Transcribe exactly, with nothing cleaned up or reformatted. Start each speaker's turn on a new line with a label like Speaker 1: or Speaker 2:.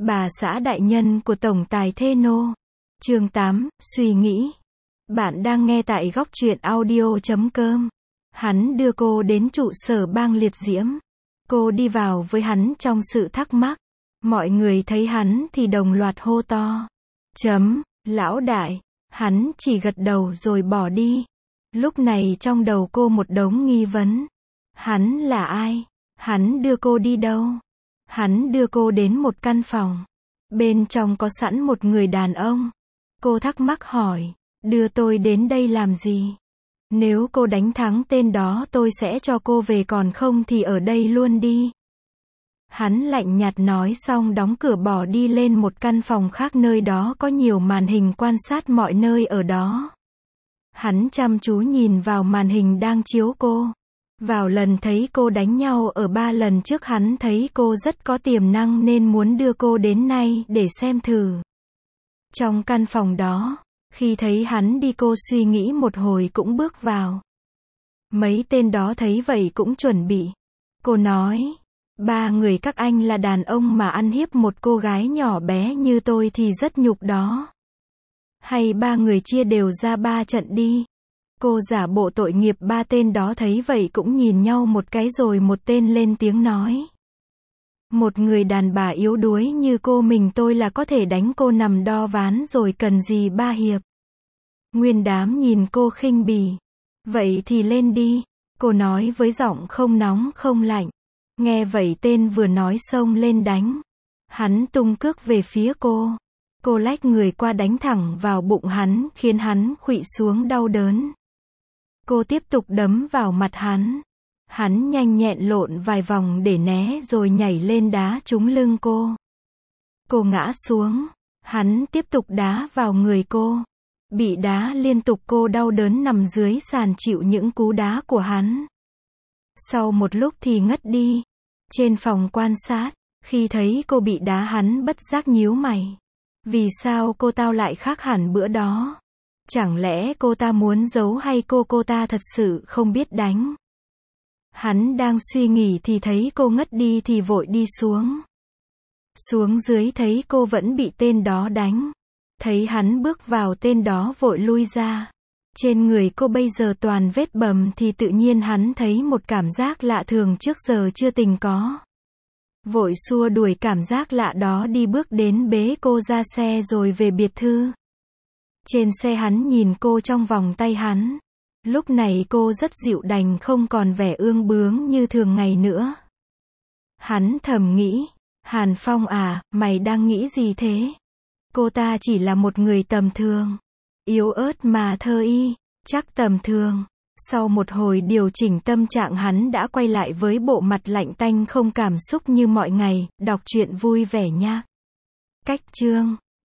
Speaker 1: Bà xã đại nhân của tổng tài Thê Nô. Chương tám, suy nghĩ. Bạn đang nghe tại góc truyện audio chấm com. Hắn đưa cô đến trụ sở bang liệt diễm. Cô đi vào với hắn trong sự thắc mắc. Mọi người thấy hắn thì đồng loạt hô to. Chấm, lão đại. Hắn chỉ gật đầu rồi bỏ đi. Lúc này trong đầu cô một đống nghi vấn. Hắn là ai? Hắn đưa cô đi đâu? Hắn đưa cô đến một căn phòng. Bên trong có sẵn một người đàn ông. Cô thắc mắc hỏi, đưa tôi đến đây làm gì? Nếu cô đánh thắng tên đó tôi sẽ cho cô về, còn không thì ở đây luôn đi. Hắn lạnh nhạt nói xong đóng cửa bỏ đi lên một căn phòng khác, nơi đó có nhiều màn hình quan sát mọi nơi ở đó. Hắn chăm chú nhìn vào màn hình đang chiếu cô. Vào lần thấy cô đánh nhau ở ba lần trước, hắn thấy cô rất có tiềm năng nên muốn đưa cô đến nay để xem thử. Trong căn phòng đó, khi thấy hắn đi cô suy nghĩ một hồi cũng bước vào. Mấy tên đó thấy vậy cũng chuẩn bị. Cô nói, ba người các anh là đàn ông mà ăn hiếp một cô gái nhỏ bé như tôi thì rất nhục đó. Hay ba người chia đều ra ba trận đi. Cô giả bộ tội nghiệp. Ba tên đó thấy vậy cũng nhìn nhau một cái rồi một tên lên tiếng nói. Một người đàn bà yếu đuối như cô mình tôi là có thể đánh cô nằm đo ván rồi, cần gì ba hiệp. Nguyên đám nhìn cô khinh bỉ. Vậy thì lên đi. Cô nói với giọng không nóng không lạnh. Nghe vậy tên vừa nói xông lên đánh. Hắn tung cước về phía cô. Cô lách người qua đánh thẳng vào bụng hắn, khiến hắn khuỵu xuống đau đớn. Cô tiếp tục đấm vào mặt hắn. Hắn nhanh nhẹn lộn vài vòng để né rồi nhảy lên đá trúng lưng cô. Cô ngã xuống. Hắn tiếp tục đá vào người cô. Bị đá liên tục cô đau đớn nằm dưới sàn chịu những cú đá của hắn. Sau một lúc thì ngất đi. Trên phòng quan sát, khi thấy cô bị đá hắn bất giác nhíu mày. Vì sao cô tao lại khác hẳn bữa đó? Chẳng lẽ cô ta muốn giấu hay cô cô ta thật sự không biết đánh? Hắn đang suy nghĩ thì thấy cô ngất đi thì vội đi xuống. Xuống dưới thấy cô vẫn bị tên đó đánh. Thấy hắn bước vào tên đó vội lui ra. Trên người cô bây giờ toàn vết bầm thì tự nhiên hắn thấy một cảm giác lạ thường trước giờ chưa từng có. Vội xua đuổi cảm giác lạ đó, đi bước đến bế cô ra xe rồi về biệt thự. Trên xe hắn nhìn cô trong vòng tay hắn. Lúc này cô rất dịu đành, không còn vẻ ương bướng như thường ngày nữa. Hắn thầm nghĩ, Hàn Phong à, mày đang nghĩ gì thế? Cô ta chỉ là một người tầm thường. Yếu ớt mà thơ y, chắc tầm thường. Sau một hồi điều chỉnh tâm trạng, hắn đã quay lại với bộ mặt lạnh tanh không cảm xúc như mọi ngày. Đọc truyện vui vẻ nha. Cách chương